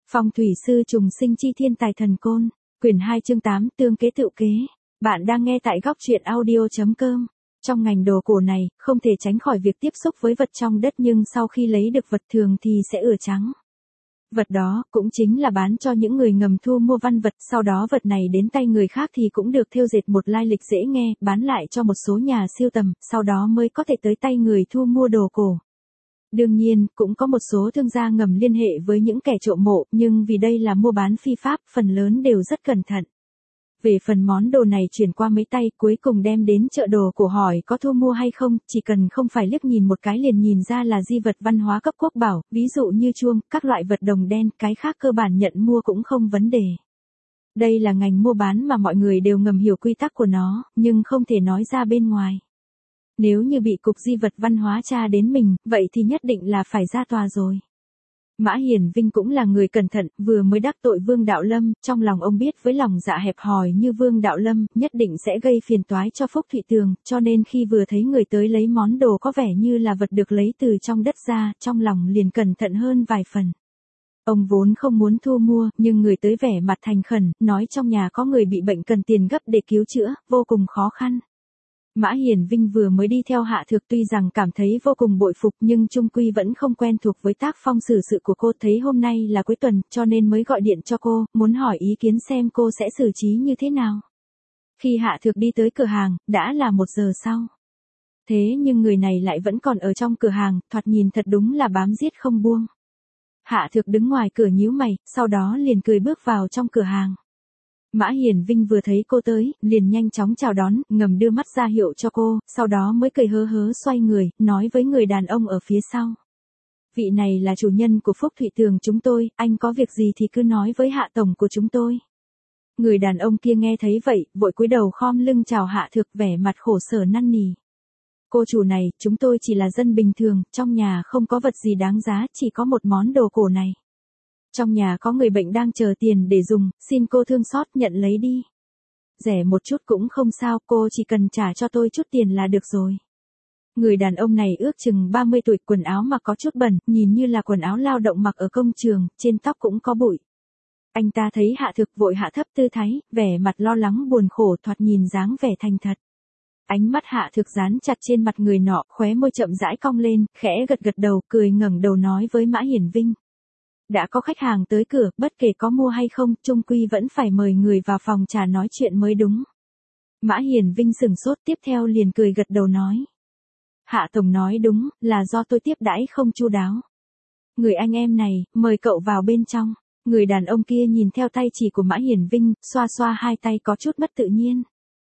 Phong thủy sư trùng sinh chi thiên tài thần côn, quyển 2 chương 8 tương kế tựu kế. Bạn đang nghe tại góc truyện audio.com. Trong ngành đồ cổ này, không thể tránh khỏi việc tiếp xúc với vật trong đất, nhưng sau khi lấy được vật thường thì sẽ ửa trắng. Vật đó cũng chính là bán cho những người ngầm thu mua văn vật, sau đó vật này đến tay người khác thì cũng được thêu dệt một lai lịch dễ nghe, bán lại cho một số nhà sưu tầm, sau đó mới có thể tới tay người thu mua đồ cổ. Đương nhiên, cũng có một số thương gia ngầm liên hệ với những kẻ trộm mộ, nhưng vì đây là mua bán phi pháp, phần lớn đều rất cẩn thận. Về phần món đồ này chuyển qua mấy tay, cuối cùng đem đến chợ đồ cổ hỏi có thu mua hay không, chỉ cần không phải liếc nhìn một cái liền nhìn ra là di vật văn hóa cấp quốc bảo, ví dụ như chuông, các loại vật đồng đen, cái khác cơ bản nhận mua cũng không vấn đề. Đây là ngành mua bán mà mọi người đều ngầm hiểu quy tắc của nó, nhưng không thể nói ra bên ngoài. Nếu như bị cục di vật văn hóa tra đến mình, vậy thì nhất định là phải ra tòa rồi. Mã Hiển Vinh cũng là người cẩn thận, vừa mới đắc tội Vương Đạo Lâm, trong lòng ông biết với lòng dạ hẹp hòi như Vương Đạo Lâm, nhất định sẽ gây phiền toái cho Phúc Thụy Tường, cho nên khi vừa thấy người tới lấy món đồ có vẻ như là vật được lấy từ trong đất ra, trong lòng liền cẩn thận hơn vài phần. Ông vốn không muốn thu mua, nhưng người tới vẻ mặt thành khẩn, nói trong nhà có người bị bệnh cần tiền gấp để cứu chữa, vô cùng khó khăn. Mã Hiển Vinh vừa mới đi theo Hạ Thược, tuy rằng cảm thấy vô cùng bội phục nhưng chung quy vẫn không quen thuộc với tác phong xử sự của cô, thấy hôm nay là cuối tuần cho nên mới gọi điện cho cô, muốn hỏi ý kiến xem cô sẽ xử trí như thế nào. Khi Hạ Thược đi tới cửa hàng, đã là 1 giờ sau. Thế nhưng người này lại vẫn còn ở trong cửa hàng, thoạt nhìn thật đúng là bám giết không buông. Hạ Thược đứng ngoài cửa nhíu mày, sau đó liền cười bước vào trong cửa hàng. Mã Hiển Vinh vừa thấy cô tới, liền nhanh chóng chào đón, ngầm đưa mắt ra hiệu cho cô, sau đó mới cười hớ hớ xoay người, nói với người đàn ông ở phía sau. Vị này là chủ nhân của Phúc Thụy Tường chúng tôi, anh có việc gì thì cứ nói với Hạ tổng của chúng tôi. Người đàn ông kia nghe thấy vậy, vội cúi đầu khom lưng chào Hạ Thược, vẻ mặt khổ sở năn nỉ. Cô chủ này, chúng tôi chỉ là dân bình thường, trong nhà không có vật gì đáng giá, chỉ có một món đồ cổ này. Trong nhà có người bệnh đang chờ tiền để dùng, xin cô thương xót nhận lấy đi. Rẻ một chút cũng không sao, cô chỉ cần trả cho tôi chút tiền là được rồi. Người đàn ông này ước chừng 30 tuổi, quần áo mặc có chút bẩn, nhìn như là quần áo lao động mặc ở công trường, trên tóc cũng có bụi. Anh ta thấy Hạ Thược vội hạ thấp tư thái, vẻ mặt lo lắng buồn khổ, thoạt nhìn dáng vẻ thành thật. Ánh mắt Hạ Thược dán chặt trên mặt người nọ, khóe môi chậm rãi cong lên, khẽ gật gật đầu, cười ngẩng đầu nói với Mã Hiển Vinh. Đã có khách hàng tới cửa, bất kể có mua hay không, chung quy vẫn phải mời người vào phòng trà nói chuyện mới đúng. Mã Hiển Vinh sửng sốt, tiếp theo liền cười gật đầu nói. Hạ tổng nói đúng, là do tôi tiếp đãi không chu đáo. Người anh em này, mời cậu vào bên trong. Người đàn ông kia nhìn theo tay chỉ của Mã Hiển Vinh, xoa xoa hai tay có chút mất tự nhiên.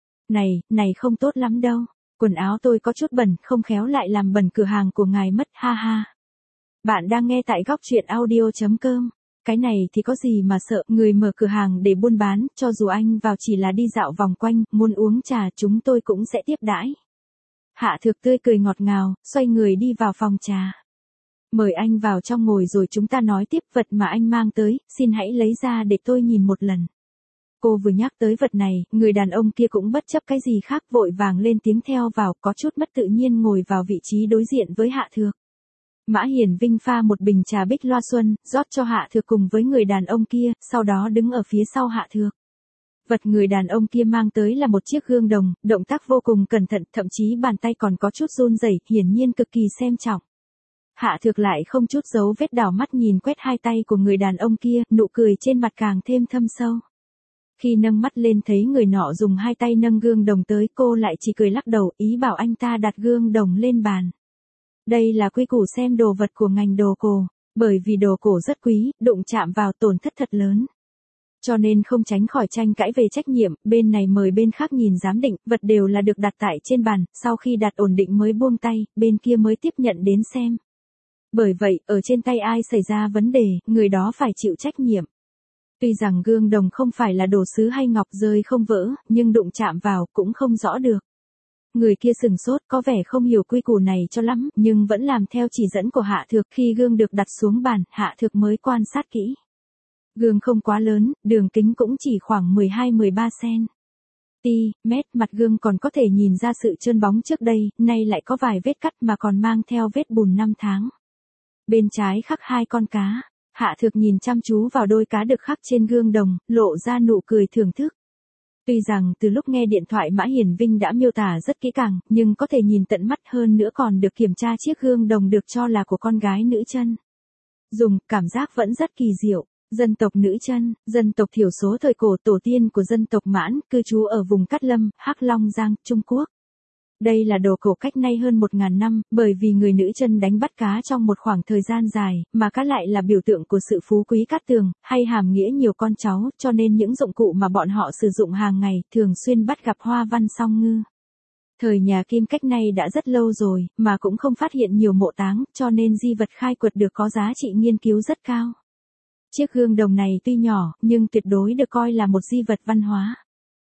Này không tốt lắm đâu. Quần áo tôi có chút bẩn, không khéo lại làm bẩn cửa hàng của ngài mất, ha ha. Bạn đang nghe tại góc truyện audio.com. Cái này thì có gì mà sợ, người mở cửa hàng để buôn bán, cho dù anh vào chỉ là đi dạo vòng quanh, muốn uống trà chúng tôi cũng sẽ tiếp đãi. Hạ Thược tươi cười ngọt ngào, xoay người đi vào phòng trà. Mời anh vào trong ngồi rồi chúng ta nói tiếp, vật mà anh mang tới, xin hãy lấy ra để tôi nhìn một lần. Cô vừa nhắc tới vật này, người đàn ông kia cũng bất chấp cái gì khác vội vàng lên tiếng theo vào, có chút mất tự nhiên ngồi vào vị trí đối diện với Hạ Thược. Mã Hiển Vinh pha một bình trà Bích Loa Xuân, rót cho Hạ Thược cùng với người đàn ông kia, sau đó đứng ở phía sau Hạ Thược. Vật người đàn ông kia mang tới là một chiếc gương đồng, động tác vô cùng cẩn thận, thậm chí bàn tay còn có chút run rẩy, hiển nhiên cực kỳ xem trọng. Hạ Thược lại không chút dấu vết đảo mắt nhìn quét hai tay của người đàn ông kia, nụ cười trên mặt càng thêm thâm sâu. Khi nâng mắt lên thấy người nọ dùng hai tay nâng gương đồng tới, cô lại chỉ cười lắc đầu, ý bảo anh ta đặt gương đồng lên bàn. Đây là quy củ xem đồ vật của ngành đồ cổ, bởi vì đồ cổ rất quý, đụng chạm vào tổn thất thật lớn. Cho nên không tránh khỏi tranh cãi về trách nhiệm, bên này mời bên khác nhìn giám định, vật đều là được đặt tại trên bàn, sau khi đặt ổn định mới buông tay, bên kia mới tiếp nhận đến xem. Bởi vậy, ở trên tay ai xảy ra vấn đề, người đó phải chịu trách nhiệm. Tuy rằng gương đồng không phải là đồ sứ hay ngọc rơi không vỡ, nhưng đụng chạm vào cũng không rõ được. Người kia sừng sốt, có vẻ không hiểu quy củ này cho lắm, nhưng vẫn làm theo chỉ dẫn của Hạ Thược. Khi gương được đặt xuống bàn, Hạ Thược mới quan sát kỹ. Gương không quá lớn, đường kính cũng chỉ khoảng 12-13 cm, mặt gương còn có thể nhìn ra sự trơn bóng trước đây, nay lại có vài vết cắt mà còn mang theo vết bùn năm tháng. Bên trái khắc 2 con cá. Hạ Thược nhìn chăm chú vào đôi cá được khắc trên gương đồng, lộ ra nụ cười thưởng thức. Tuy rằng từ lúc nghe điện thoại Mã Hiển Vinh đã miêu tả rất kỹ càng, nhưng có thể nhìn tận mắt hơn nữa còn được kiểm tra chiếc gương đồng được cho là của con gái nữ chân. Dùng, cảm giác vẫn rất kỳ diệu. Dân tộc nữ chân, dân tộc thiểu số thời cổ, tổ tiên của dân tộc Mãn, cư trú ở vùng Cát Lâm, Hắc Long Giang, Trung Quốc. Đây là đồ cổ cách nay hơn 1000 năm, bởi vì người nữ chân đánh bắt cá trong một khoảng thời gian dài, mà cá lại là biểu tượng của sự phú quý cát tường, hay hàm nghĩa nhiều con cháu, cho nên những dụng cụ mà bọn họ sử dụng hàng ngày thường xuyên bắt gặp hoa văn song ngư. Thời nhà Kim cách nay đã rất lâu rồi, mà cũng không phát hiện nhiều mộ táng, cho nên di vật khai quật được có giá trị nghiên cứu rất cao. Chiếc gương đồng này tuy nhỏ, nhưng tuyệt đối được coi là một di vật văn hóa.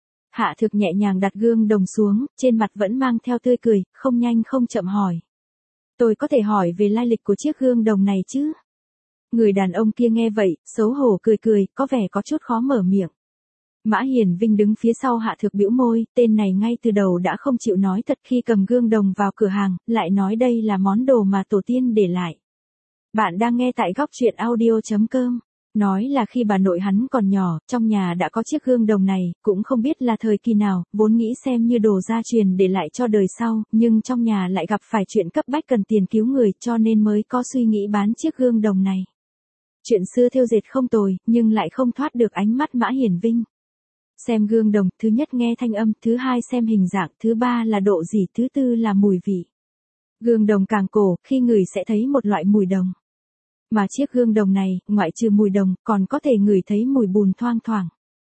Hạ Thược nhẹ nhàng đặt gương đồng xuống, trên mặt vẫn mang theo tươi cười, không nhanh không chậm hỏi. Tôi có thể hỏi về lai lịch của chiếc gương đồng này chứ? Người đàn ông kia nghe vậy, xấu hổ cười cười, có vẻ có chút khó mở miệng. Mã Hiển Vinh đứng phía sau Hạ Thược bĩu môi, tên này ngay từ đầu đã không chịu nói thật khi cầm gương đồng vào cửa hàng, lại nói đây là món đồ mà tổ tiên để lại. Bạn đang nghe tại góc truyện audio.com. Nói là khi bà nội hắn còn nhỏ, trong nhà đã có chiếc gương đồng này, cũng không biết là thời kỳ nào, vốn nghĩ xem như đồ gia truyền để lại cho đời sau, nhưng trong nhà lại gặp phải chuyện cấp bách cần tiền cứu người, cho nên mới có suy nghĩ bán chiếc gương đồng này. Chuyện xưa thêu dệt không tồi, nhưng lại không thoát được ánh mắt Mã Hiển Vinh. Xem gương đồng, thứ nhất nghe thanh âm, thứ hai xem hình dạng, thứ ba là độ dỉ, thứ tư là mùi vị. Gương đồng càng cổ, khi ngửi sẽ thấy một loại mùi đồng. Mà chiếc gương đồng này, ngoại trừ mùi đồng, còn có thể ngửi thấy mùi bùn thoang thoảng.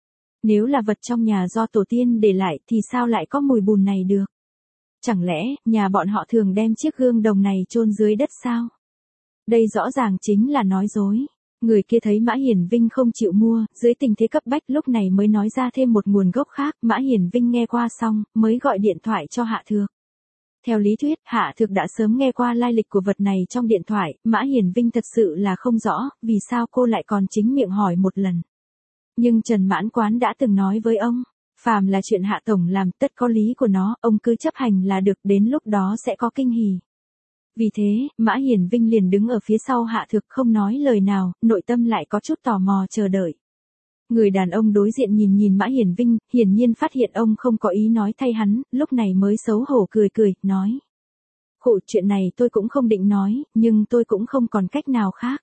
Nếu là vật trong nhà do tổ tiên để lại thì sao lại có mùi bùn này được? Chẳng lẽ, nhà bọn họ thường đem chiếc gương đồng này chôn dưới đất sao? Đây rõ ràng chính là nói dối. Người kia thấy Mã Hiển Vinh không chịu mua, dưới tình thế cấp bách lúc này mới nói ra thêm một nguồn gốc khác. Mã Hiển Vinh nghe qua xong, mới gọi điện thoại cho Hạ Thược. Theo lý thuyết, Hạ Thược đã sớm nghe qua lai lịch của vật này trong điện thoại, Mã Hiển Vinh thật sự là không rõ, vì sao cô lại còn chính miệng hỏi một lần. Nhưng Trần Mãn Quán đã từng nói với ông, phàm là chuyện Hạ Tổng làm tất có lý của nó, ông cứ chấp hành là được, đến lúc đó sẽ có kinh hỉ. Vì thế, Mã Hiển Vinh liền đứng ở phía sau Hạ Thược không nói lời nào, nội tâm lại có chút tò mò chờ đợi. Người đàn ông đối diện nhìn Mã Hiển Vinh, hiển nhiên phát hiện ông không có ý nói thay hắn, lúc này mới xấu hổ cười cười, nói. Khụ, chuyện này tôi cũng không định nói, nhưng tôi cũng không còn cách nào khác.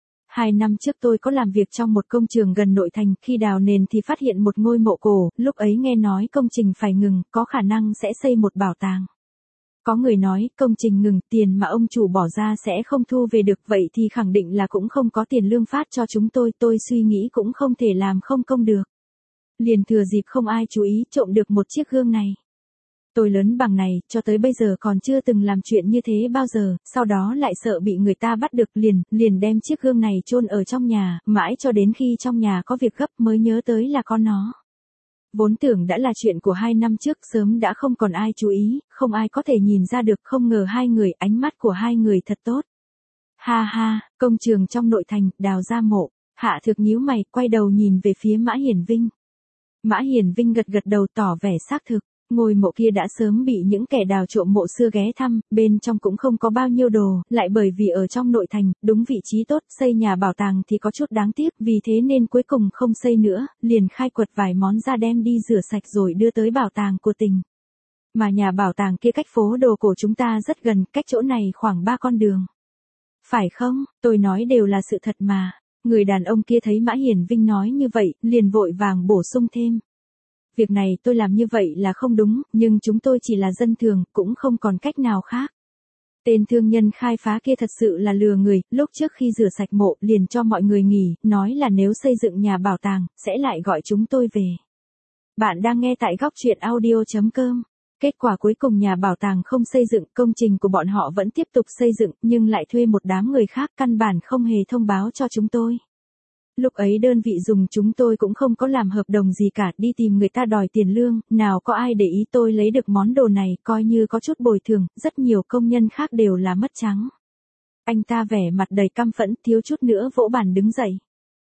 2 năm trước tôi có làm việc trong một công trường gần nội thành, khi đào nền thì phát hiện một ngôi mộ cổ, lúc ấy nghe nói công trình phải ngừng, có khả năng sẽ xây một bảo tàng. Có người nói, công trình ngừng, tiền mà ông chủ bỏ ra sẽ không thu về được, vậy thì khẳng định là cũng không có tiền lương phát cho chúng tôi suy nghĩ cũng không thể làm không công được. Liền thừa dịp không ai chú ý, trộm được một chiếc gương này. Tôi lớn bằng này, cho tới bây giờ còn chưa từng làm chuyện như thế bao giờ, sau đó lại sợ bị người ta bắt được, liền đem chiếc gương này chôn ở trong nhà, mãi cho đến khi trong nhà có việc gấp mới nhớ tới là con nó. Vốn tưởng đã là chuyện của 2 năm trước, sớm đã không còn ai chú ý, không ai có thể nhìn ra được, không ngờ ánh mắt của hai người thật tốt. Ha ha, công trường trong nội thành, đào ra mộ. Hạ Thược nhíu mày, quay đầu nhìn về phía Mã Hiển Vinh. Mã Hiển Vinh gật gật đầu tỏ vẻ xác thực. Ngôi mộ kia đã sớm bị những kẻ đào trộm mộ xưa ghé thăm, bên trong cũng không có bao nhiêu đồ, lại bởi vì ở trong nội thành, đúng vị trí tốt, xây nhà bảo tàng thì có chút đáng tiếc, vì thế nên cuối cùng không xây nữa, liền khai quật vài món ra đem đi rửa sạch rồi đưa tới bảo tàng của tỉnh. Mà nhà bảo tàng kia cách phố đồ cổ chúng ta rất gần, cách chỗ này khoảng 3 con đường. Phải không, tôi nói đều là sự thật mà. Người đàn ông kia thấy Mã Hiển Vinh nói như vậy, liền vội vàng bổ sung thêm. Việc này tôi làm như vậy là không đúng, nhưng chúng tôi chỉ là dân thường, cũng không còn cách nào khác. Tên thương nhân khai phá kia thật sự là lừa người, lúc trước khi rửa sạch mộ liền cho mọi người nghỉ, nói là nếu xây dựng nhà bảo tàng, sẽ lại gọi chúng tôi về. Bạn đang nghe tại góc truyện audio.com. Kết quả cuối cùng nhà bảo tàng không xây dựng, công trình của bọn họ vẫn tiếp tục xây dựng, nhưng lại thuê một đám người khác, căn bản không hề thông báo cho chúng tôi. Lúc ấy đơn vị dùng chúng tôi cũng không có làm hợp đồng gì cả, đi tìm người ta đòi tiền lương, nào có ai để ý tôi lấy được món đồ này, coi như có chút bồi thường, rất nhiều công nhân khác đều là mất trắng. Anh ta vẻ mặt đầy căm phẫn, thiếu chút nữa vỗ bàn đứng dậy.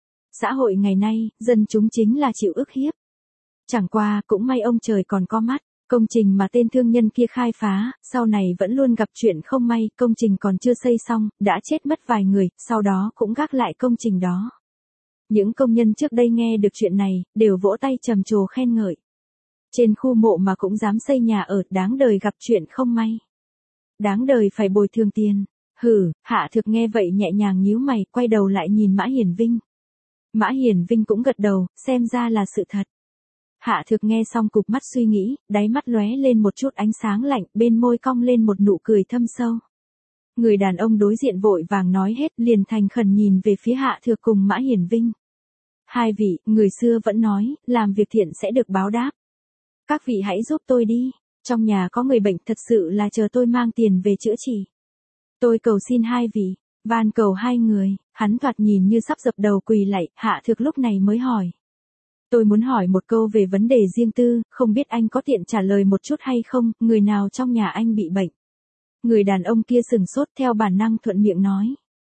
Xã hội ngày nay, dân chúng chính là chịu ức hiếp. Chẳng qua, cũng may ông trời còn có mắt. Công trình mà tên thương nhân kia khai phá, sau này vẫn luôn gặp chuyện không may, công trình còn chưa xây xong, đã chết mất vài người, sau đó cũng gác lại công trình đó. Những công nhân trước đây nghe được chuyện này, đều vỗ tay trầm trồ khen ngợi. Trên khu mộ mà cũng dám xây nhà ở, đáng đời gặp chuyện không may. Đáng đời phải bồi thường tiền. Hử, Hạ Thược nghe vậy nhẹ nhàng nhíu mày, quay đầu lại nhìn Mã Hiển Vinh. Mã Hiển Vinh cũng gật đầu, xem ra là sự thật. Hạ Thược nghe xong cụp mắt suy nghĩ, đáy mắt lóe lên một chút ánh sáng lạnh, bên môi cong lên một nụ cười thâm sâu. Người đàn ông đối diện vội vàng nói hết, liền thành khẩn nhìn về phía Hạ Thược cùng Mã Hiển Vinh. Hai vị, người xưa vẫn nói, làm việc thiện sẽ được báo đáp. Các vị hãy giúp tôi đi, trong nhà có người bệnh thật sự là chờ tôi mang tiền về chữa trị. Tôi cầu xin hai vị, van cầu hai người, hắn thoạt nhìn như sắp dập đầu quỳ lạy, Hạ Thược lúc này mới hỏi. Tôi muốn hỏi một câu về vấn đề riêng tư, không biết anh có tiện trả lời một chút hay không, người nào trong nhà anh bị bệnh. Người đàn ông kia sừng sốt theo bản năng thuận miệng nói.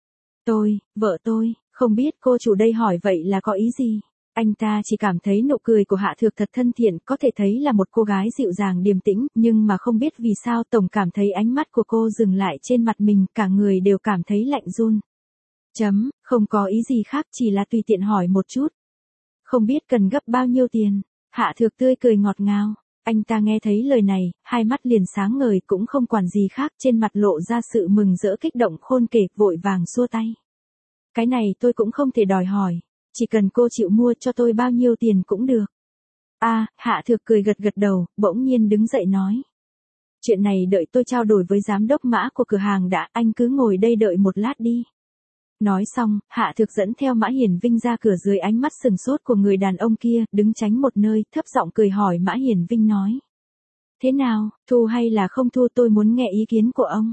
Vợ tôi, không biết cô chủ đây hỏi vậy là có ý gì? Anh ta chỉ cảm thấy nụ cười của Hạ Thược thật thân thiện, có thể thấy là một cô gái dịu dàng điềm tĩnh, nhưng mà không biết vì sao tổng cảm thấy ánh mắt của cô dừng lại trên mặt mình, cả người đều cảm thấy lạnh run. Không có ý gì khác, chỉ là tùy tiện hỏi một chút. Không biết cần gấp bao nhiêu tiền? Hạ Thược tươi cười ngọt ngào. Anh ta nghe thấy lời này, hai mắt liền sáng ngời, cũng không quản gì khác, trên mặt lộ ra sự mừng rỡ kích động khôn kể, vội vàng xua tay. Cái này tôi cũng không thể đòi hỏi, chỉ cần cô chịu mua cho tôi bao nhiêu tiền cũng được. Hạ Thược cười gật gật đầu, bỗng nhiên đứng dậy nói. Chuyện này đợi tôi trao đổi với giám đốc Mã của cửa hàng đã, anh cứ ngồi đây đợi một lát đi. Nói xong, Hạ Thược dẫn theo Mã Hiển Vinh ra cửa dưới ánh mắt sừng sốt của người đàn ông kia, đứng tránh một nơi, thấp giọng cười hỏi Mã Hiển Vinh nói. Thế nào, thu hay là không thu, tôi muốn nghe ý kiến của ông.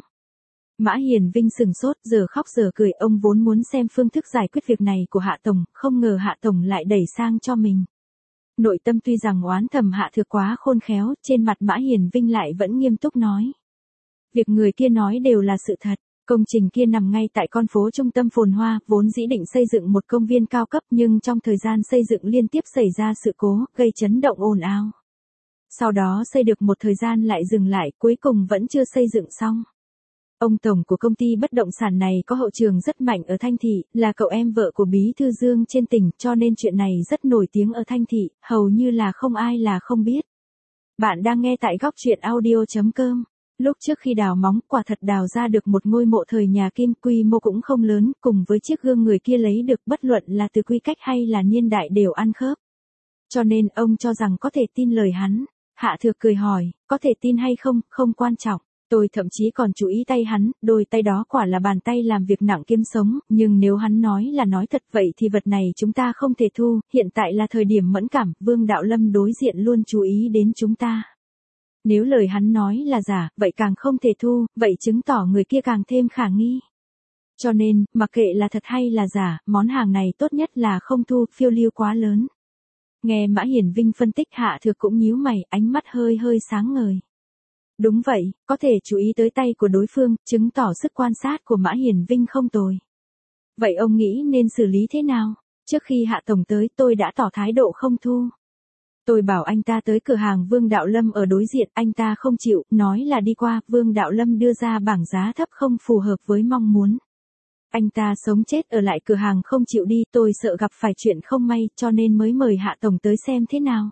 Mã Hiển Vinh sừng sốt, giờ khóc giờ cười, ông vốn muốn xem phương thức giải quyết việc này của Hạ Tổng, không ngờ Hạ Tổng lại đẩy sang cho mình. Nội tâm tuy rằng oán thầm Hạ Thược quá khôn khéo, trên mặt Mã Hiển Vinh lại vẫn nghiêm túc nói. Việc người kia nói đều là sự thật. Công trình kia nằm ngay tại con phố trung tâm phồn hoa, vốn dĩ định xây dựng một công viên cao cấp nhưng trong thời gian xây dựng liên tiếp xảy ra sự cố, gây chấn động ồn ào. Sau đó xây được một thời gian lại dừng lại, cuối cùng vẫn chưa xây dựng xong. Ông tổng của công ty bất động sản này có hậu trường rất mạnh ở Thanh Thị, là cậu em vợ của Bí thư Dương trên tỉnh, cho nên chuyện này rất nổi tiếng ở Thanh Thị, hầu như là không ai là không biết. Bạn đang nghe tại góc truyện audio.com. Lúc trước khi đào móng, quả thật đào ra được một ngôi mộ thời nhà Kim, quy mô cũng không lớn, cùng với chiếc gương người kia lấy được, bất luận là từ quy cách hay là niên đại đều ăn khớp. Cho nên ông cho rằng có thể tin lời hắn. Hạ Thược cười hỏi, có thể tin hay không, không quan trọng. Tôi thậm chí còn chú ý tay hắn, đôi tay đó quả là bàn tay làm việc nặng kiếm sống, nhưng nếu hắn nói là nói thật vậy thì vật này chúng ta không thể thu, hiện tại là thời điểm mẫn cảm, Vương Đạo Lâm đối diện luôn chú ý đến chúng ta. Nếu lời hắn nói là giả, vậy càng không thể thu, vậy chứng tỏ người kia càng thêm khả nghi. Cho nên, mặc kệ là thật hay là giả, món hàng này tốt nhất là không thu, phiêu lưu quá lớn. Nghe Mã Hiển Vinh phân tích, Hạ Thược cũng nhíu mày, ánh mắt hơi hơi sáng ngời. Đúng vậy, có thể chú ý tới tay của đối phương, chứng tỏ sức quan sát của Mã Hiển Vinh không tồi. Vậy ông nghĩ nên xử lý thế nào? Trước khi Hạ Tổng tới, tôi đã tỏ thái độ không thu. Tôi bảo anh ta tới cửa hàng Vương Đạo Lâm ở đối diện, anh ta không chịu, nói là đi qua, Vương Đạo Lâm đưa ra bảng giá thấp không phù hợp với mong muốn. Anh ta sống chết ở lại cửa hàng không chịu đi, tôi sợ gặp phải chuyện không may, cho nên mới mời Hạ Tổng tới xem thế nào.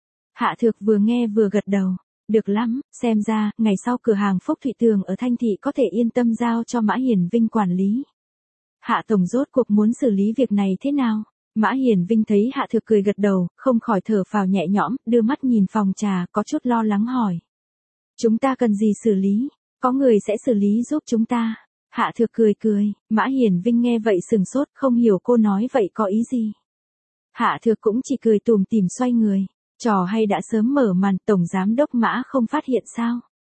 Hạ Thược vừa nghe vừa gật đầu. Được lắm, xem ra, ngày sau cửa hàng Phúc Thụy Tường ở Thanh Thị có thể yên tâm giao cho Mã Hiển Vinh quản lý. Hạ Tổng rốt cuộc muốn xử lý việc này thế nào? Mã Hiển Vinh thấy Hạ Thược cười gật đầu, không khỏi thở phào nhẹ nhõm, đưa mắt nhìn phòng trà, có chút lo lắng hỏi. Chúng ta cần gì xử lý? Có người sẽ xử lý giúp chúng ta. Hạ Thược cười cười, Mã Hiển Vinh nghe vậy sừng sốt, không hiểu cô nói vậy có ý gì. Hạ Thược cũng chỉ cười tủm tỉm xoay người. Trò hay đã sớm mở màn, Tổng Giám đốc Mã không phát hiện sao?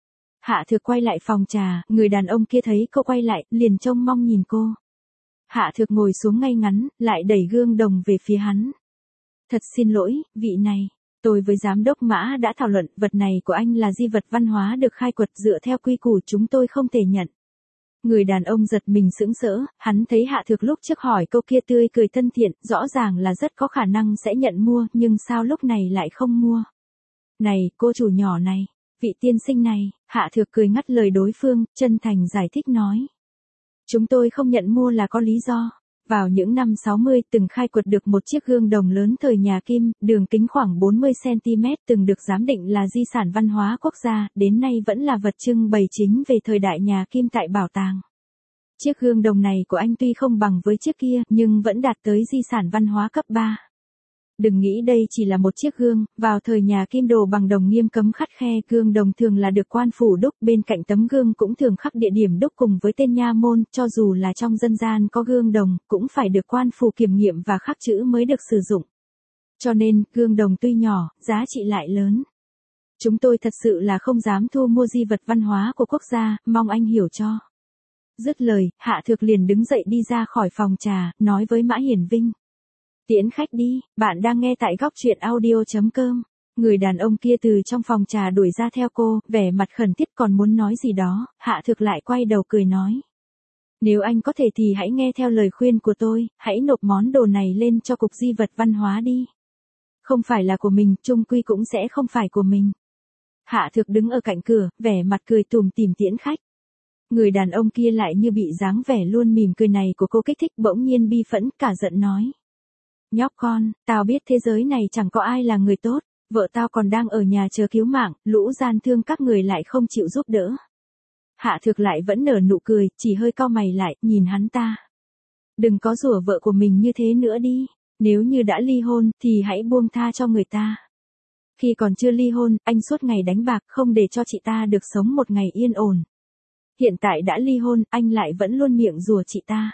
Hạ Thược quay lại phòng trà, người đàn ông kia thấy cô quay lại, liền trông mong nhìn cô. Hạ Thược ngồi xuống ngay ngắn, lại đẩy gương đồng về phía hắn. Thật xin lỗi, vị này. Tôi với Giám đốc Mã đã thảo luận, vật này của anh là di vật văn hóa được khai quật dựa theo quy củ, chúng tôi không thể nhận. Người đàn ông giật mình sững sỡ, hắn thấy Hạ Thược lúc trước hỏi câu kia tươi cười thân thiện, rõ ràng là rất có khả năng sẽ nhận mua, nhưng sao lúc này lại không mua. Này, cô chủ nhỏ này, vị tiên sinh này, Hạ Thược cười ngắt lời đối phương, chân thành giải thích nói. Chúng tôi không nhận mua là có lý do. Vào những năm 60 từng khai quật được một chiếc gương đồng lớn thời nhà Kim, đường kính khoảng 40cm từng được giám định là di sản văn hóa quốc gia, đến nay vẫn là vật trưng bày chính về thời đại nhà Kim tại bảo tàng. Chiếc gương đồng này của anh tuy không bằng với chiếc kia, nhưng vẫn đạt tới di sản văn hóa cấp 3. Đừng nghĩ đây chỉ là một chiếc gương, vào thời nhà Kim đồ bằng đồng nghiêm cấm khắt khe, gương đồng thường là được quan phủ đúc, bên cạnh tấm gương cũng thường khắc địa điểm đúc cùng với tên nha môn, cho dù là trong dân gian có gương đồng, cũng phải được quan phủ kiểm nghiệm và khắc chữ mới được sử dụng. Cho nên, gương đồng tuy nhỏ, giá trị lại lớn. Chúng tôi thật sự là không dám thu mua di vật văn hóa của quốc gia, mong anh hiểu cho. Dứt lời, Hạ Thược liền đứng dậy đi ra khỏi phòng trà, nói với Mã Hiển Vinh. Tiễn khách đi, bạn đang nghe tại góc truyện audio.com. Người đàn ông kia từ trong phòng trà đuổi ra theo cô, vẻ mặt khẩn thiết còn muốn nói gì đó, Hạ Thược lại quay đầu cười nói. Nếu anh có thể thì hãy nghe theo lời khuyên của tôi, hãy nộp món đồ này lên cho Cục Di vật Văn hóa đi. Không phải là của mình, chung quy cũng sẽ không phải của mình. Hạ Thược đứng ở cạnh cửa, vẻ mặt cười tủm tỉm tiễn khách. Người đàn ông kia lại như bị dáng vẻ luôn mỉm cười này của cô kích thích, bỗng nhiên bi phẫn, cả giận nói. Nhóc con, tao biết thế giới này chẳng có ai là người tốt, vợ tao còn đang ở nhà chờ cứu mạng, lũ gian thương các người lại không chịu giúp đỡ. Hạ Thược lại vẫn nở nụ cười, chỉ hơi cau mày lại, nhìn hắn ta. Đừng có rủa vợ của mình như thế nữa đi, nếu như đã ly hôn thì hãy buông tha cho người ta. Khi còn chưa ly hôn, anh suốt ngày đánh bạc không để cho chị ta được sống một ngày yên ổn. Hiện tại đã ly hôn, anh lại vẫn luôn miệng rủa chị ta.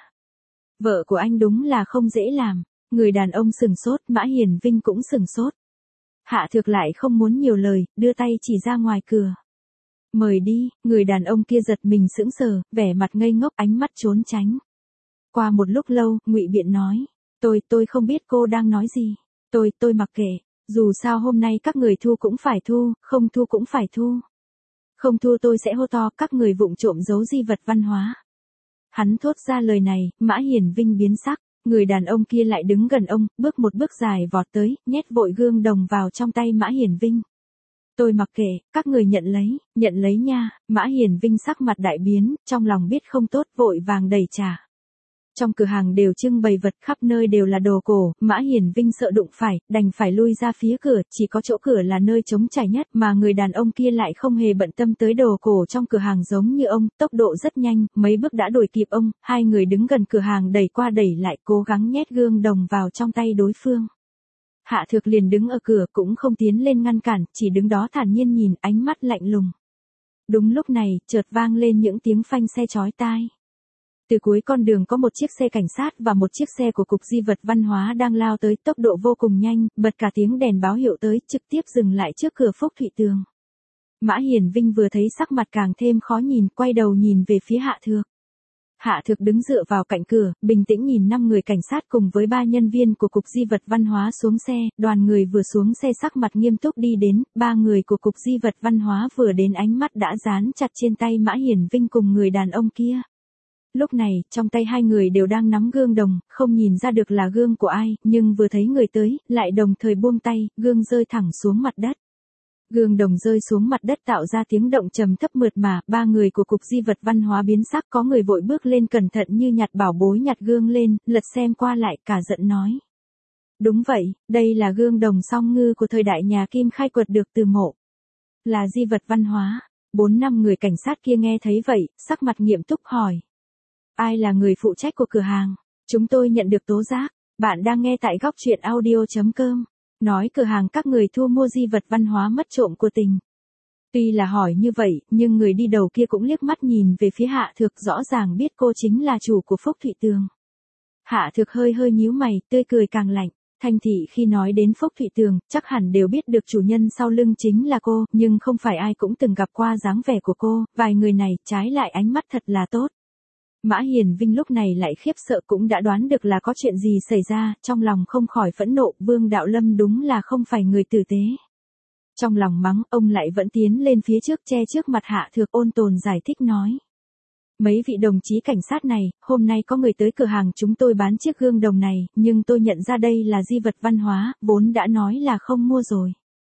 Vợ của anh đúng là không dễ làm. Người đàn ông sừng sốt, Mã Hiển Vinh cũng sừng sốt. Hạ Thược lại không muốn nhiều lời, đưa tay chỉ ra ngoài cửa. Mời đi, người đàn ông kia giật mình sững sờ, vẻ mặt ngây ngốc, ánh mắt trốn tránh. Qua một lúc lâu, Ngụy Biện nói. Tôi không biết cô đang nói gì. Tôi mặc kệ, dù sao hôm nay các người thu cũng phải thu, không thu cũng phải thu. Không thu tôi sẽ hô to, các người vụng trộm giấu di vật văn hóa. Hắn thốt ra lời này, Mã Hiển Vinh biến sắc. Người đàn ông kia lại đứng gần ông, bước một bước dài vọt tới, nhét vội gương đồng vào trong tay Mã Hiển Vinh. Tôi mặc kệ, các người nhận lấy nha. Mã Hiển Vinh sắc mặt đại biến, trong lòng biết không tốt, vội vàng đẩy trả. Trong cửa hàng đều trưng bày vật, khắp nơi đều là đồ cổ, Mã Hiển Vinh sợ đụng phải, đành phải lui ra phía cửa, chỉ có chỗ cửa là nơi trống trải nhất, mà người đàn ông kia lại không hề bận tâm tới đồ cổ trong cửa hàng giống như ông, tốc độ rất nhanh, mấy bước đã đuổi kịp ông, hai người đứng gần cửa hàng đẩy qua đẩy lại, cố gắng nhét gương đồng vào trong tay đối phương. Hạ Thược liền đứng ở cửa cũng không tiến lên ngăn cản, chỉ đứng đó thản nhiên nhìn, ánh mắt lạnh lùng. Đúng lúc này, chợt vang lên những tiếng phanh xe chói tai. Từ cuối con đường có một chiếc xe cảnh sát và một chiếc xe của Cục Di vật Văn hóa đang lao tới, tốc độ vô cùng nhanh, bật cả tiếng đèn báo hiệu tới, trực tiếp dừng lại trước cửa Phúc Thụy Tường. Mã Hiển Vinh vừa thấy sắc mặt càng thêm khó nhìn, quay đầu nhìn về phía Hạ Thược. Hạ Thược đứng dựa vào cạnh cửa, bình tĩnh nhìn 5 người cảnh sát cùng với 3 nhân viên của Cục Di vật Văn hóa xuống xe, đoàn người vừa xuống xe sắc mặt nghiêm túc đi đến, 3 người của Cục Di vật Văn hóa vừa đến ánh mắt đã dán chặt trên tay Mã Hiển Vinh cùng người đàn ông kia. Lúc này, trong tay hai người đều đang nắm gương đồng, không nhìn ra được là gương của ai, nhưng vừa thấy người tới, lại đồng thời buông tay, gương rơi thẳng xuống mặt đất. Gương đồng rơi xuống mặt đất tạo ra tiếng động trầm thấp mượt mà, 3 người của Cục Di vật Văn hóa biến sắc, có người vội bước lên cẩn thận như nhặt bảo bối, nhặt gương lên, lật xem qua lại, cả giận nói. Đúng vậy, đây là gương đồng song ngư của thời đại nhà Kim khai quật được từ mộ. Là di vật văn hóa. 4-5 người cảnh sát kia nghe thấy vậy, sắc mặt nghiêm túc hỏi. Ai là người phụ trách của cửa hàng? Chúng tôi nhận được tố giác. Bạn đang nghe tại góc truyện audio.com. Nói cửa hàng các người thu mua di vật văn hóa mất trộm của tỉnh. Tuy là hỏi như vậy, nhưng người đi đầu kia cũng liếc mắt nhìn về phía Hạ Thược, rõ ràng biết cô chính là chủ của Phúc Thụy Tường. Hạ Thược hơi nhíu mày, tươi cười càng lạnh. Thanh thị khi nói đến Phúc Thụy Tường, chắc hẳn đều biết được chủ nhân sau lưng chính là cô, nhưng không phải ai cũng từng gặp qua dáng vẻ của cô, vài người này trái lại ánh mắt thật là tốt. Mã Hiển Vinh lúc này lại khiếp sợ, cũng đã đoán được là có chuyện gì xảy ra, trong lòng không khỏi phẫn nộ, Vương Đạo Lâm đúng là không phải người tử tế. Trong lòng mắng, ông lại vẫn tiến lên phía trước, che trước mặt Hạ Thược, ôn tồn giải thích nói. Mấy vị đồng chí cảnh sát này, hôm nay có người tới cửa hàng chúng tôi bán chiếc gương đồng này, nhưng tôi nhận ra đây là di vật văn hóa, vốn đã nói là không mua rồi.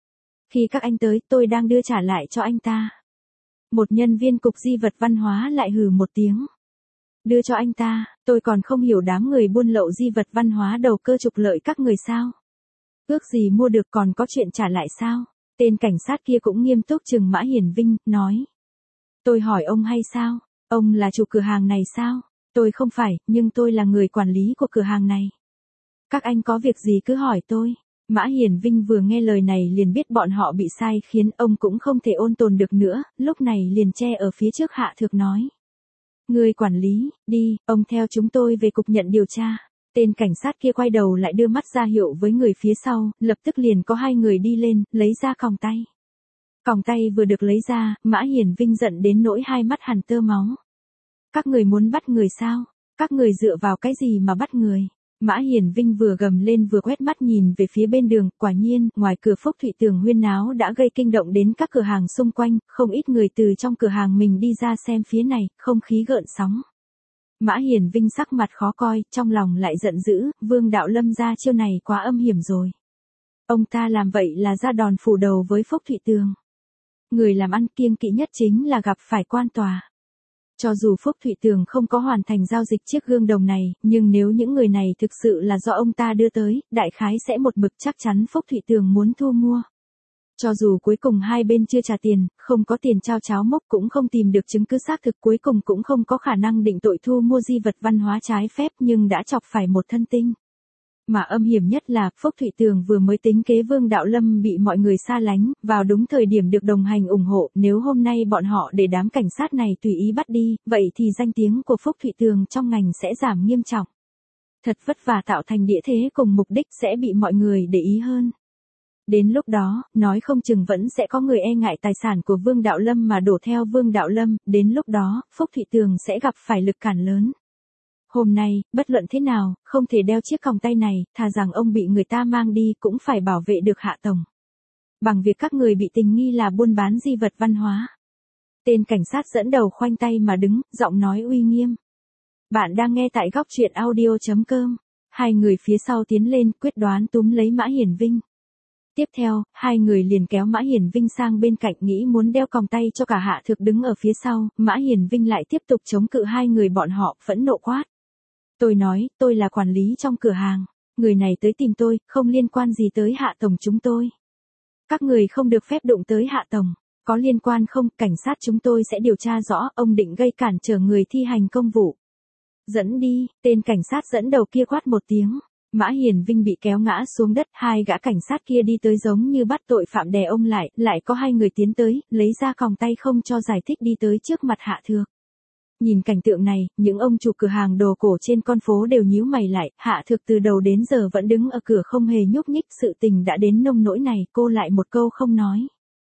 Khi các anh tới, tôi đang đưa trả lại cho anh ta. Một nhân viên cục di vật văn hóa lại hừ một tiếng. Đưa cho anh ta, tôi còn không hiểu đám người buôn lậu di vật văn hóa đầu cơ trục lợi các người sao. Ước gì mua được còn có chuyện trả lại sao? Tên cảnh sát kia cũng nghiêm túc trừng Mã Hiển Vinh, nói. Tôi hỏi ông hay sao? Ông là chủ cửa hàng này sao? Tôi không phải, nhưng tôi là người quản lý của cửa hàng này. Các anh có việc gì cứ hỏi tôi. Mã Hiển Vinh vừa nghe lời này liền biết bọn họ bị sai khiến ông cũng không thể ôn tồn được nữa, lúc này liền che ở phía trước Hạ Thược nói. Người quản lý, đi, ông theo chúng tôi về cục nhận điều tra. Tên cảnh sát kia quay đầu lại đưa mắt ra hiệu với người phía sau, lập tức liền có hai người đi lên, lấy ra còng tay. Còng tay vừa được lấy ra, Mã Hiển Vinh giận đến nỗi hai mắt hằn tơ máu. Các người muốn bắt người sao? Các người dựa vào cái gì mà bắt người? Mã Hiển Vinh vừa gầm lên vừa quét mắt nhìn về phía bên đường, quả nhiên, ngoài cửa Phúc Thụy Tường huyên náo đã gây kinh động đến các cửa hàng xung quanh, không ít người từ trong cửa hàng mình đi ra xem phía này, không khí gợn sóng. Mã Hiển Vinh sắc mặt khó coi, trong lòng lại giận dữ, Vương Đạo Lâm ra chiêu này quá âm hiểm rồi. Ông ta làm vậy là ra đòn phủ đầu với Phúc Thụy Tường. Người làm ăn kiêng kỵ nhất chính là gặp phải quan tòa. Cho dù Phúc Thụy Tường không có hoàn thành giao dịch chiếc gương đồng này, nhưng nếu những người này thực sự là do ông ta đưa tới, đại khái sẽ một mực chắc chắn Phúc Thụy Tường muốn thu mua. Cho dù cuối cùng hai bên chưa trả tiền, không có tiền trao cháo mốc cũng không tìm được chứng cứ xác thực, cuối cùng cũng không có khả năng định tội thu mua di vật văn hóa trái phép, nhưng đã chọc phải một thân tinh. Mà âm hiểm nhất là, Phúc Thụy Tường vừa mới tính kế Vương Đạo Lâm bị mọi người xa lánh, vào đúng thời điểm được đồng hành ủng hộ, nếu hôm nay bọn họ để đám cảnh sát này tùy ý bắt đi, vậy thì danh tiếng của Phúc Thụy Tường trong ngành sẽ giảm nghiêm trọng. Thật vất vả tạo thành địa thế cùng mục đích sẽ bị mọi người để ý hơn. Đến lúc đó, nói không chừng vẫn sẽ có người e ngại tài sản của Vương Đạo Lâm mà đổ theo Vương Đạo Lâm, đến lúc đó, Phúc Thụy Tường sẽ gặp phải lực cản lớn. Hôm nay, bất luận thế nào, không thể đeo chiếc còng tay này, thà rằng ông bị người ta mang đi cũng phải bảo vệ được Hạ Tổng. Bằng việc các người bị tình nghi là buôn bán di vật văn hóa. Tên cảnh sát dẫn đầu khoanh tay mà đứng, giọng nói uy nghiêm. Bạn đang nghe tại góc truyện audio.com. Hai người phía sau tiến lên quyết đoán túm lấy Mã Hiển Vinh. Tiếp theo, hai người liền kéo Mã Hiển Vinh sang bên cạnh nghĩ muốn đeo còng tay cho cả Hạ Thược đứng ở phía sau, Mã Hiển Vinh lại tiếp tục chống cự hai người bọn họ, phẫn nộ quát. Tôi nói, tôi là quản lý trong cửa hàng, người này tới tìm tôi, không liên quan gì tới Hạ Tổng chúng tôi. Các người không được phép đụng tới Hạ Tổng, có liên quan không, cảnh sát chúng tôi sẽ điều tra rõ, ông định gây cản trở người thi hành công vụ. Dẫn đi, tên cảnh sát dẫn đầu kia quát một tiếng. Mã Hiển Vinh bị kéo ngã xuống đất, hai gã cảnh sát kia đi tới giống như bắt tội phạm đè ông lại có hai người tiến tới, lấy ra còng tay không cho giải thích đi tới trước mặt Hạ Thược. Nhìn cảnh tượng này, những ông chủ cửa hàng đồ cổ trên con phố đều nhíu mày lại, Hạ Thược từ đầu đến giờ vẫn đứng ở cửa không hề nhúc nhích, sự tình đã đến nông nỗi này, cô lại một câu không nói.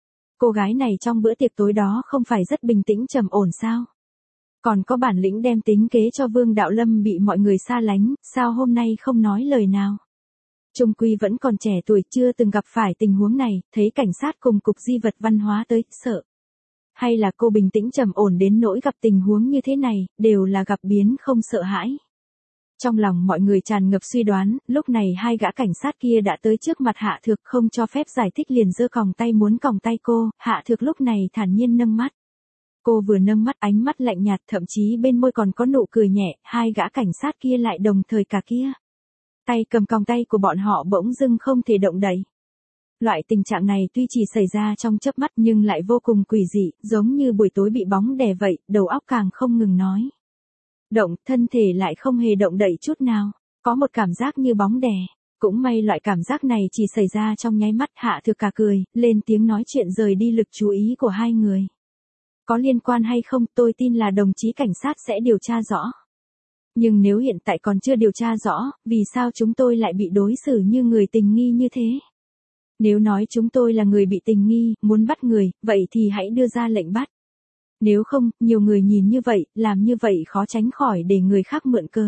Cô gái này trong bữa tiệc tối đó không phải rất bình tĩnh trầm ổn sao? Còn có bản lĩnh đem tính kế cho Vương Đạo Lâm bị mọi người xa lánh, sao hôm nay không nói lời nào? Trung quy vẫn còn trẻ tuổi chưa từng gặp phải tình huống này, thấy cảnh sát cùng cục di vật văn hóa tới, sợ. Hay là cô bình tĩnh trầm ổn đến nỗi gặp tình huống như thế này, đều là gặp biến không sợ hãi. Trong lòng mọi người tràn ngập suy đoán, lúc này hai gã cảnh sát kia đã tới trước mặt Hạ Thược không cho phép giải thích liền giơ còng tay muốn còng tay cô, Hạ Thược lúc này thản nhiên nâng mắt. Cô vừa nâng mắt ánh mắt lạnh nhạt thậm chí bên môi còn có nụ cười nhẹ, hai gã cảnh sát kia lại đồng thời cả kia. Tay cầm còng tay của bọn họ bỗng dưng không thể động đậy. Loại tình trạng này tuy chỉ xảy ra trong chớp mắt nhưng lại vô cùng quỷ dị, giống như buổi tối bị bóng đè vậy, đầu óc càng không ngừng nói. Động, thân thể lại không hề động đậy chút nào, có một cảm giác như bóng đè. Cũng may loại cảm giác này chỉ xảy ra trong nháy mắt, Hạ Thược cả cười, lên tiếng nói chuyện rời đi lực chú ý của hai người. Có liên quan hay không, tôi tin là đồng chí cảnh sát sẽ điều tra rõ. Nhưng nếu hiện tại còn chưa điều tra rõ, vì sao chúng tôi lại bị đối xử như người tình nghi như thế? Nếu nói chúng tôi là người bị tình nghi, muốn bắt người, vậy thì hãy đưa ra lệnh bắt. Nếu không, nhiều người nhìn như vậy, làm như vậy khó tránh khỏi để người khác mượn cớ.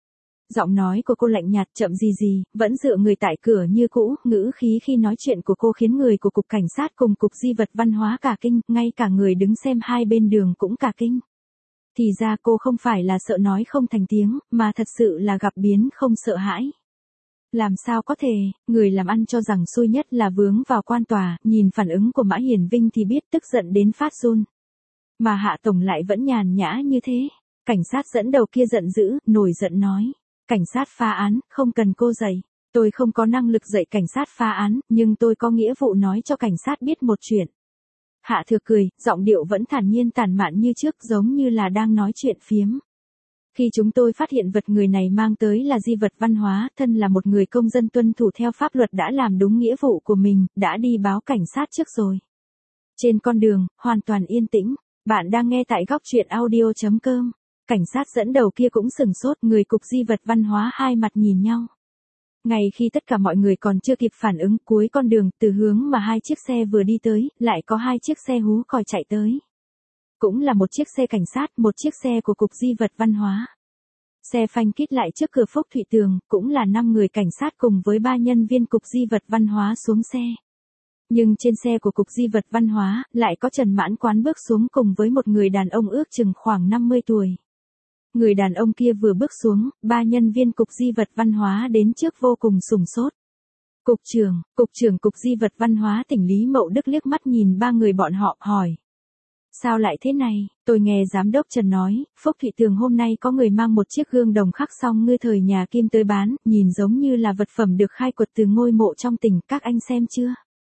Giọng nói của cô lạnh nhạt chậm gì, vẫn dựa người tại cửa như cũ, ngữ khí khi nói chuyện của cô khiến người của cục cảnh sát cùng cục di vật văn hóa cả kinh, ngay cả người đứng xem hai bên đường cũng cả kinh. Thì ra cô không phải là sợ nói không thành tiếng, mà thật sự là gặp biến không sợ hãi. Làm sao có thể, người làm ăn cho rằng xui nhất là vướng vào quan tòa, nhìn phản ứng của Mã Hiển Vinh thì biết tức giận đến phát run. Mà Hạ Tổng lại vẫn nhàn nhã như thế. Cảnh sát dẫn đầu kia giận dữ, nổi giận nói. Cảnh sát phá án, không cần cô dạy. Tôi không có năng lực dạy cảnh sát phá án, nhưng tôi có nghĩa vụ nói cho cảnh sát biết một chuyện. Hạ Thược cười, giọng điệu vẫn thản nhiên tản mạn như trước, giống như là đang nói chuyện phiếm. Khi chúng tôi phát hiện vật người này mang tới là di vật văn hóa, thân là một người công dân tuân thủ theo pháp luật đã làm đúng nghĩa vụ của mình, đã đi báo cảnh sát trước rồi. Trên con đường, hoàn toàn yên tĩnh. Bạn đang nghe tại góc truyện audio.com. Cảnh sát dẫn đầu kia cũng sừng sốt, người cục di vật văn hóa hai mặt nhìn nhau. Ngay khi tất cả mọi người còn chưa kịp phản ứng, cuối con đường, từ hướng mà hai chiếc xe vừa đi tới, lại có hai chiếc xe hú còi chạy tới. Cũng là một chiếc xe cảnh sát, một chiếc xe của cục di vật văn hóa. Xe phanh kít lại trước cửa Phúc Thụy Tường, cũng là 5 người cảnh sát cùng với 3 nhân viên cục di vật văn hóa xuống xe. Nhưng trên xe của cục di vật văn hóa, lại có Trần Mãn Quán bước xuống cùng với một người đàn ông ước chừng khoảng 50 tuổi. Người đàn ông kia vừa bước xuống, 3 nhân viên cục di vật văn hóa đến trước vô cùng sùng sốt. Cục trưởng cục di vật văn hóa tỉnh Lý Mậu Đức liếc mắt nhìn 3 người bọn họ, hỏi. Sao lại thế này? Tôi nghe giám đốc Trần nói, Phúc Thụy Tường hôm nay có người mang một chiếc gương đồng khắc song ngư thời nhà Kim tới bán, nhìn giống như là vật phẩm được khai quật từ ngôi mộ trong tỉnh, các anh xem chưa?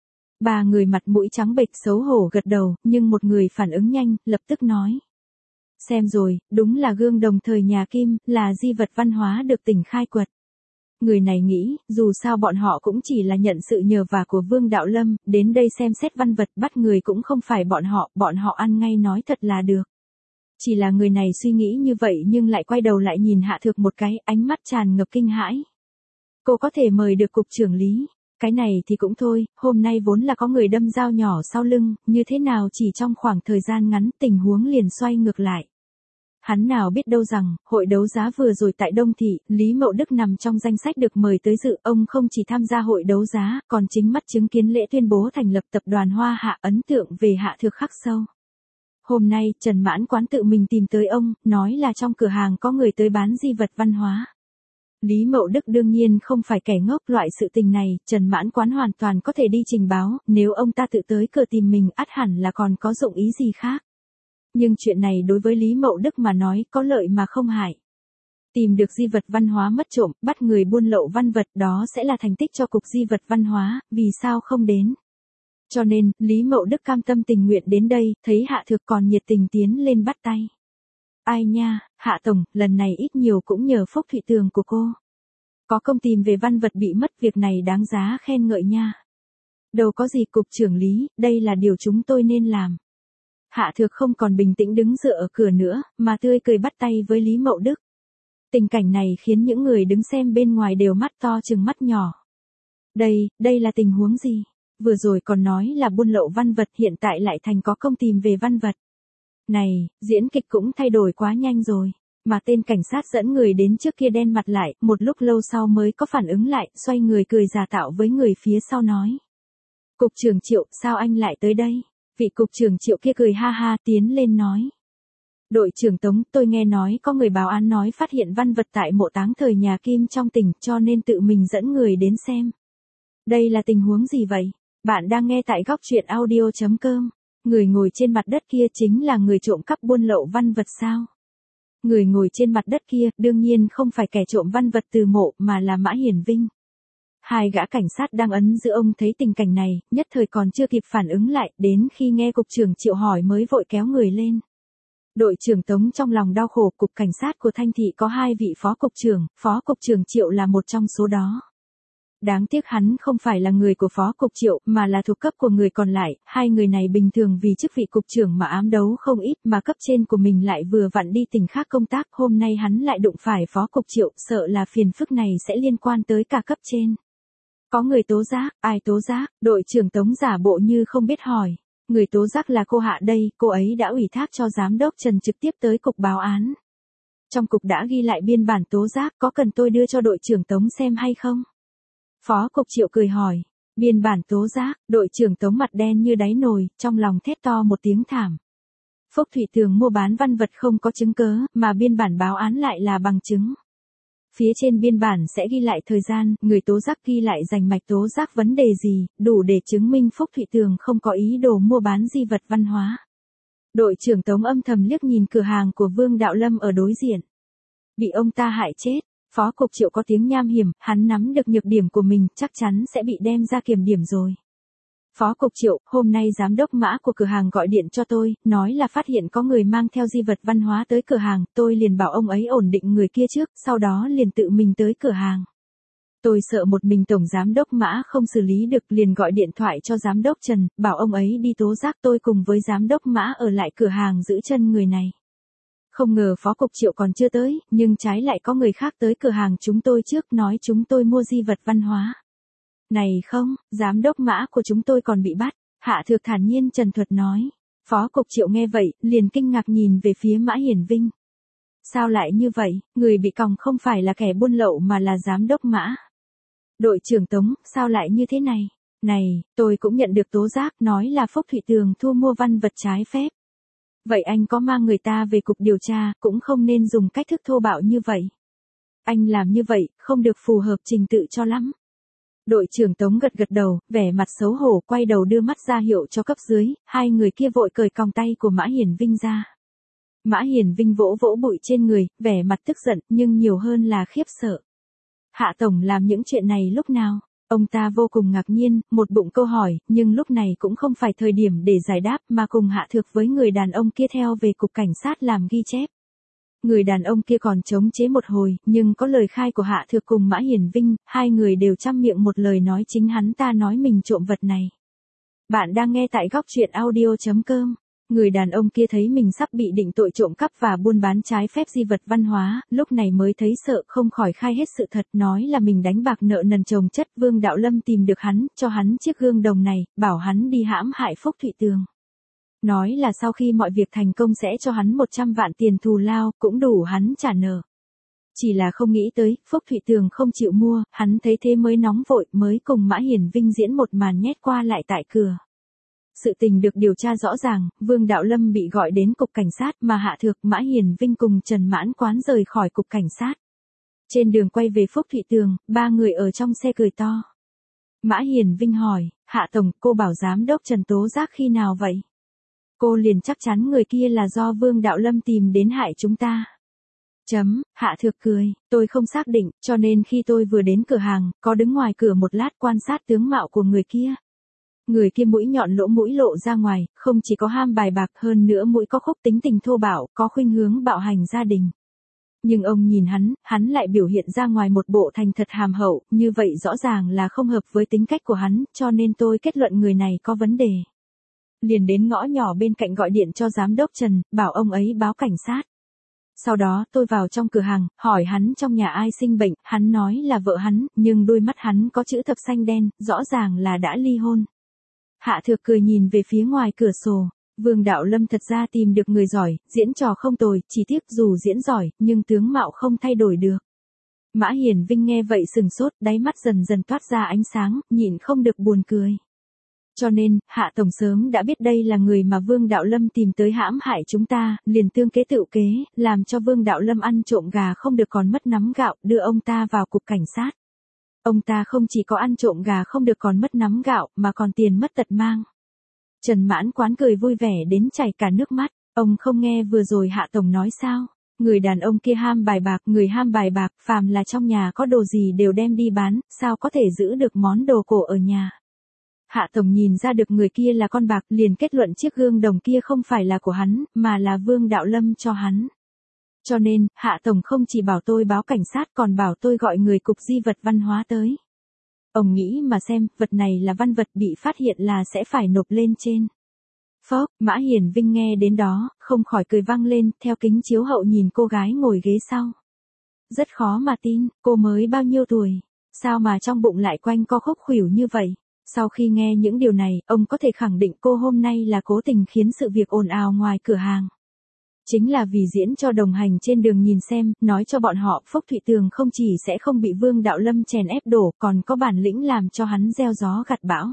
3 người mặt mũi trắng bệch xấu hổ gật đầu, nhưng một người phản ứng nhanh, lập tức nói. Xem rồi, đúng là gương đồng thời nhà Kim, là di vật văn hóa được tỉnh khai quật. Người này nghĩ, dù sao bọn họ cũng chỉ là nhận sự nhờ vả của Vương Đạo Lâm, đến đây xem xét văn vật bắt người cũng không phải bọn họ ăn ngay nói thật là được. Chỉ là người này suy nghĩ như vậy nhưng lại quay đầu lại nhìn Hạ Thược một cái, ánh mắt tràn ngập kinh hãi. Cô có thể mời được cục trưởng Lý. Cái này thì cũng thôi, hôm nay vốn là có người đâm dao nhỏ sau lưng, như thế nào chỉ trong khoảng thời gian ngắn tình huống liền xoay ngược lại. Hắn nào biết đâu rằng, hội đấu giá vừa rồi tại Đông Thị, Lý Mậu Đức nằm trong danh sách được mời tới dự, ông không chỉ tham gia hội đấu giá, còn chính mắt chứng kiến lễ tuyên bố thành lập tập đoàn Hoa Hạ, ấn tượng về Hạ Thược khắc sâu. Hôm nay, Trần Mãn Quán tự mình tìm tới ông, nói là trong cửa hàng có người tới bán di vật văn hóa. Lý Mậu Đức đương nhiên không phải kẻ ngốc, loại sự tình này, Trần Mãn Quán hoàn toàn có thể đi trình báo, nếu ông ta tự tới cửa tìm mình, ắt hẳn là còn có dụng ý gì khác. Nhưng chuyện này đối với Lý Mậu Đức mà nói có lợi mà không hại. Tìm được di vật văn hóa mất trộm, bắt người buôn lậu văn vật, đó sẽ là thành tích cho cục di vật văn hóa, vì sao không đến. Cho nên, Lý Mậu Đức cam tâm tình nguyện đến đây, thấy Hạ Thược còn nhiệt tình tiến lên bắt tay. Ai nha, Hạ Tổng, lần này ít nhiều cũng nhờ Phúc Thụy Tường của cô. Có công tìm về văn vật bị mất, việc này đáng giá khen ngợi nha. Đâu có gì cục trưởng Lý, đây là điều chúng tôi nên làm. Hạ Thược không còn bình tĩnh đứng dựa ở cửa nữa, mà tươi cười bắt tay với Lý Mậu Đức. Tình cảnh này khiến những người đứng xem bên ngoài đều mắt to chừng mắt nhỏ. Đây là tình huống gì? Vừa rồi còn nói là buôn lậu văn vật, hiện tại lại thành có công tìm về văn vật. Này, diễn kịch cũng thay đổi quá nhanh rồi. Mà tên cảnh sát dẫn người đến trước kia đen mặt lại, một lúc lâu sau mới có phản ứng lại, xoay người cười giả tạo với người phía sau nói. Cục trưởng Triệu, sao anh lại tới đây? Vị cục trưởng Triệu kia cười ha ha tiến lên nói. Đội trưởng Tống, tôi nghe nói có người báo án nói phát hiện văn vật tại mộ táng thời nhà Kim trong tỉnh, cho nên tự mình dẫn người đến xem. Đây là tình huống gì vậy? Bạn đang nghe tại góc truyện audio.com. Người ngồi trên mặt đất kia chính là người trộm cắp buôn lậu văn vật sao? Người ngồi trên mặt đất kia, đương nhiên không phải kẻ trộm văn vật từ mộ, mà là Mã Hiển Vinh. Hai gã cảnh sát đang ấn giữ ông thấy tình cảnh này, nhất thời còn chưa kịp phản ứng lại, đến khi nghe cục trưởng Triệu hỏi mới vội kéo người lên. Đội trưởng Tống trong lòng đau khổ, cục cảnh sát của Thanh Thị có 2 vị phó cục trưởng Triệu là một trong số đó. Đáng tiếc hắn không phải là người của phó cục Triệu, mà là thuộc cấp của người còn lại, 2 người này bình thường vì chức vị cục trưởng mà ám đấu không ít, mà cấp trên của mình lại vừa vặn đi tỉnh khác công tác, hôm nay hắn lại đụng phải phó cục Triệu, sợ là phiền phức này sẽ liên quan tới cả cấp trên. Có người tố giác, ai tố giác? Đội trưởng Tống giả bộ như không biết hỏi. Người tố giác là cô Hạ đây, cô ấy đã ủy thác cho giám đốc Trần trực tiếp tới cục báo án. Trong cục đã ghi lại biên bản tố giác, có cần tôi đưa cho đội trưởng Tống xem hay không? Phó cục Triệu cười hỏi. Biên bản tố giác, đội trưởng Tống mặt đen như đáy nồi, trong lòng thét to một tiếng thảm. Phúc Thụy Tường mua bán văn vật không có chứng cớ, mà biên bản báo án lại là bằng chứng. Phía trên biên bản sẽ ghi lại thời gian, người tố giác ghi lại rành mạch tố giác vấn đề gì, đủ để chứng minh Phúc Thụy Tường không có ý đồ mua bán di vật văn hóa. Đội trưởng Tống âm thầm liếc nhìn cửa hàng của Vương Đạo Lâm ở đối diện. Bị ông ta hại chết. Phó cục Triệu có tiếng nham hiểm, hắn nắm được nhược điểm của mình, chắc chắn sẽ bị đem ra kiểm điểm rồi. Phó cục Triệu, hôm nay giám đốc Mã của cửa hàng gọi điện cho tôi, nói là phát hiện có người mang theo di vật văn hóa tới cửa hàng, tôi liền bảo ông ấy ổn định người kia trước, sau đó liền tự mình tới cửa hàng. Tôi sợ một mình tổng giám đốc Mã không xử lý được, liền gọi điện thoại cho giám đốc Trần, bảo ông ấy đi tố giác tôi cùng với giám đốc Mã ở lại cửa hàng giữ chân người này. Không ngờ Phó cục Triệu còn chưa tới, nhưng trái lại có người khác tới cửa hàng chúng tôi trước, nói chúng tôi mua di vật văn hóa. Này không, giám đốc Mã của chúng tôi còn bị bắt. Hạ Thược thản nhiên trần thuật nói. Phó cục Triệu nghe vậy, liền kinh ngạc nhìn về phía Mã Hiển Vinh. Sao lại như vậy, người bị còng không phải là kẻ buôn lậu mà là giám đốc Mã. Đội trưởng Tống, sao lại như thế này? Này, tôi cũng nhận được tố giác nói là Phúc Thụy Tường thu mua văn vật trái phép. Vậy anh có mang người ta về cục điều tra, cũng không nên dùng cách thức thô bạo như vậy. Anh làm như vậy, không được phù hợp trình tự cho lắm. Đội trưởng Tống gật gật đầu, vẻ mặt xấu hổ, quay đầu đưa mắt ra hiệu cho cấp dưới, hai người kia vội cởi còng tay của Mã Hiển Vinh ra. Mã Hiển Vinh vỗ vỗ bụi trên người, vẻ mặt tức giận, nhưng nhiều hơn là khiếp sợ. Hạ tổng làm những chuyện này lúc nào? Ông ta vô cùng ngạc nhiên, một bụng câu hỏi, nhưng lúc này cũng không phải thời điểm để giải đáp mà cùng Hạ Thược với người đàn ông kia theo về cục cảnh sát làm ghi chép. Người đàn ông kia còn chống chế một hồi, nhưng có lời khai của Hạ Thược cùng Mã Hiển Vinh, hai người đều trăm miệng một lời nói chính hắn ta nói mình trộm vật này. Bạn đang nghe tại góc truyện audio.com. Người đàn ông kia thấy mình sắp bị định tội trộm cắp và buôn bán trái phép di vật văn hóa, lúc này mới thấy sợ không khỏi khai hết sự thật, nói là mình đánh bạc nợ nần chồng chất. Vương Đạo Lâm tìm được hắn, cho hắn chiếc gương đồng này, bảo hắn đi hãm hại Phúc Thụy Tường. Nói là sau khi mọi việc thành công sẽ cho hắn 100 vạn tiền thù lao, cũng đủ hắn trả nợ. Chỉ là không nghĩ tới, Phúc Thụy Tường không chịu mua, hắn thấy thế mới nóng vội, mới cùng Mã Hiển Vinh diễn một màn nhét qua lại tại cửa. Sự tình được điều tra rõ ràng, Vương Đạo Lâm bị gọi đến cục cảnh sát mà Hạ Thược, Mã Hiển Vinh cùng Trần Mãn Quán rời khỏi cục cảnh sát. Trên đường quay về Phúc Thụy Tường, ba người ở trong xe cười to. Mã Hiển Vinh hỏi, Hạ tổng, cô bảo giám đốc Trần tố giác khi nào vậy? Cô liền chắc chắn người kia là do Vương Đạo Lâm tìm đến hại chúng ta. Hạ Thược cười, tôi không xác định, cho nên khi tôi vừa đến cửa hàng, có đứng ngoài cửa một lát quan sát tướng mạo của người kia. Người kia mũi nhọn lỗ mũi lộ ra ngoài, không chỉ có ham bài bạc, hơn nữa mũi có khúc tính tình thô bạo, có khuynh hướng bạo hành gia đình. Nhưng ông nhìn hắn lại biểu hiện ra ngoài một bộ thành thật hàm hậu, như vậy rõ ràng là không hợp với tính cách của hắn, cho nên tôi kết luận người này có vấn đề. Liền đến ngõ nhỏ bên cạnh gọi điện cho giám đốc Trần, bảo ông ấy báo cảnh sát. Sau đó tôi vào trong cửa hàng, hỏi hắn trong nhà ai sinh bệnh, hắn nói là vợ hắn, nhưng đôi mắt hắn có chữ thập xanh đen, rõ ràng là đã ly hôn. Hạ Thược cười nhìn về phía ngoài cửa sổ, Vương Đạo Lâm thật ra tìm được người giỏi, diễn trò không tồi, chỉ tiếc dù diễn giỏi, nhưng tướng mạo không thay đổi được. Mã Hiển Vinh nghe vậy sừng sốt, đáy mắt dần dần toát ra ánh sáng, nhịn không được buồn cười. Cho nên, Hạ tổng sớm đã biết đây là người mà Vương Đạo Lâm tìm tới hãm hại chúng ta, liền tương kế tự kế, làm cho Vương Đạo Lâm ăn trộm gà không được còn mất nắm gạo, đưa ông ta vào cục cảnh sát. Ông ta không chỉ có ăn trộm gà không được còn mất nắm gạo, mà còn tiền mất tật mang. Trần Mãn Quán cười vui vẻ đến chảy cả nước mắt, ông không nghe vừa rồi Hạ tổng nói sao? Người đàn ông kia ham bài bạc, người ham bài bạc, phàm là trong nhà có đồ gì đều đem đi bán, sao có thể giữ được món đồ cổ ở nhà? Hạ tổng nhìn ra được người kia là con bạc, liền kết luận chiếc gương đồng kia không phải là của hắn, mà là Vương Đạo Lâm cho hắn. Cho nên, Hạ tổng không chỉ bảo tôi báo cảnh sát còn bảo tôi gọi người cục di vật văn hóa tới. Ông nghĩ mà xem, vật này là văn vật bị phát hiện là sẽ phải nộp lên trên. Phốc, Mã Hiển Vinh nghe đến đó, không khỏi cười vang lên, theo kính chiếu hậu nhìn cô gái ngồi ghế sau. Rất khó mà tin, cô mới bao nhiêu tuổi, sao mà trong bụng lại quanh co khúc khuỷu như vậy. Sau khi nghe những điều này, ông có thể khẳng định cô hôm nay là cố tình khiến sự việc ồn ào ngoài cửa hàng. Chính là vì diễn cho đồng hành trên đường nhìn xem, nói cho bọn họ Phúc Thụy Tường không chỉ sẽ không bị Vương Đạo Lâm chèn ép đổ, còn có bản lĩnh làm cho hắn gieo gió gặt bão.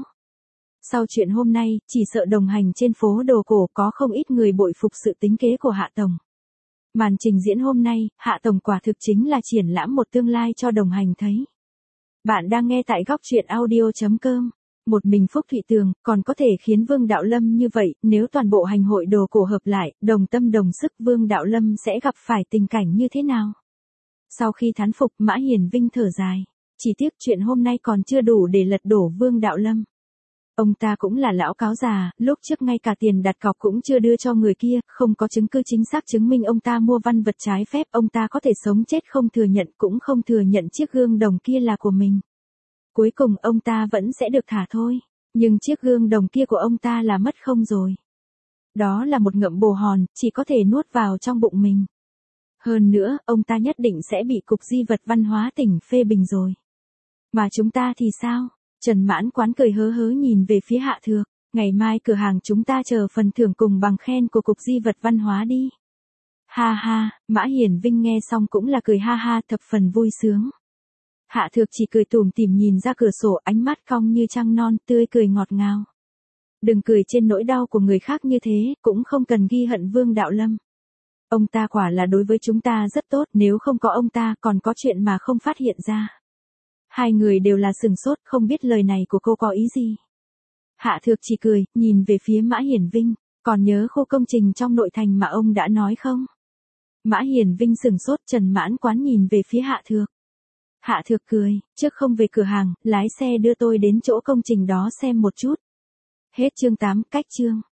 Sau chuyện hôm nay, chỉ sợ đồng hành trên phố đồ cổ có không ít người bội phục sự tính kế của Hạ tổng. Màn trình diễn hôm nay, Hạ Tổng quả thực chính là triển lãm một tương lai cho đồng hành thấy. Bạn đang nghe tại góc truyện audio.com. Một mình Phúc Thụy Tường, còn có thể khiến Vương Đạo Lâm như vậy, nếu toàn bộ hành hội đồ cổ hợp lại, đồng tâm đồng sức Vương Đạo Lâm sẽ gặp phải tình cảnh như thế nào? Sau khi thán phục Mã Hiền Vinh thở dài. Chỉ tiếc chuyện hôm nay còn chưa đủ để lật đổ Vương Đạo Lâm. Ông ta cũng là lão cáo già, lúc trước ngay cả tiền đặt cọc cũng chưa đưa cho người kia, không có chứng cứ chính xác chứng minh ông ta mua văn vật trái phép, ông ta có thể sống chết không thừa nhận cũng không thừa nhận chiếc gương đồng kia là của mình. Cuối cùng ông ta vẫn sẽ được thả thôi, nhưng chiếc gương đồng kia của ông ta là mất không rồi. Đó là một ngậm bồ hòn, chỉ có thể nuốt vào trong bụng mình. Hơn nữa, ông ta nhất định sẽ bị Cục Di vật Văn hóa tỉnh phê bình rồi. Mà chúng ta thì sao? Trần Mãn Quán cười hớ hớ nhìn về phía Hạ Thược. Ngày mai cửa hàng chúng ta chờ phần thưởng cùng bằng khen của Cục Di vật Văn hóa đi. Ha ha, Mã Hiền Vinh nghe xong cũng là cười ha ha thập phần vui sướng. Hạ Thược chỉ cười tủm tỉm nhìn ra cửa sổ, ánh mắt cong như trăng non, tươi cười ngọt ngào. Đừng cười trên nỗi đau của người khác như thế, cũng không cần ghi hận Vương Đạo Lâm. Ông ta quả là đối với chúng ta rất tốt, nếu không có ông ta còn có chuyện mà không phát hiện ra. Hai người đều là sừng sốt, không biết lời này của cô có ý gì. Hạ Thược chỉ cười, nhìn về phía Mã Hiền Vinh, còn nhớ khu công trình trong nội thành mà ông đã nói không? Mã Hiền Vinh sừng sốt, Trần Mãn Quán nhìn về phía Hạ Thược. Hạ Thược cười, trước không về cửa hàng, lái xe đưa tôi đến chỗ công trình đó xem một chút. Hết chương 8, cách chương.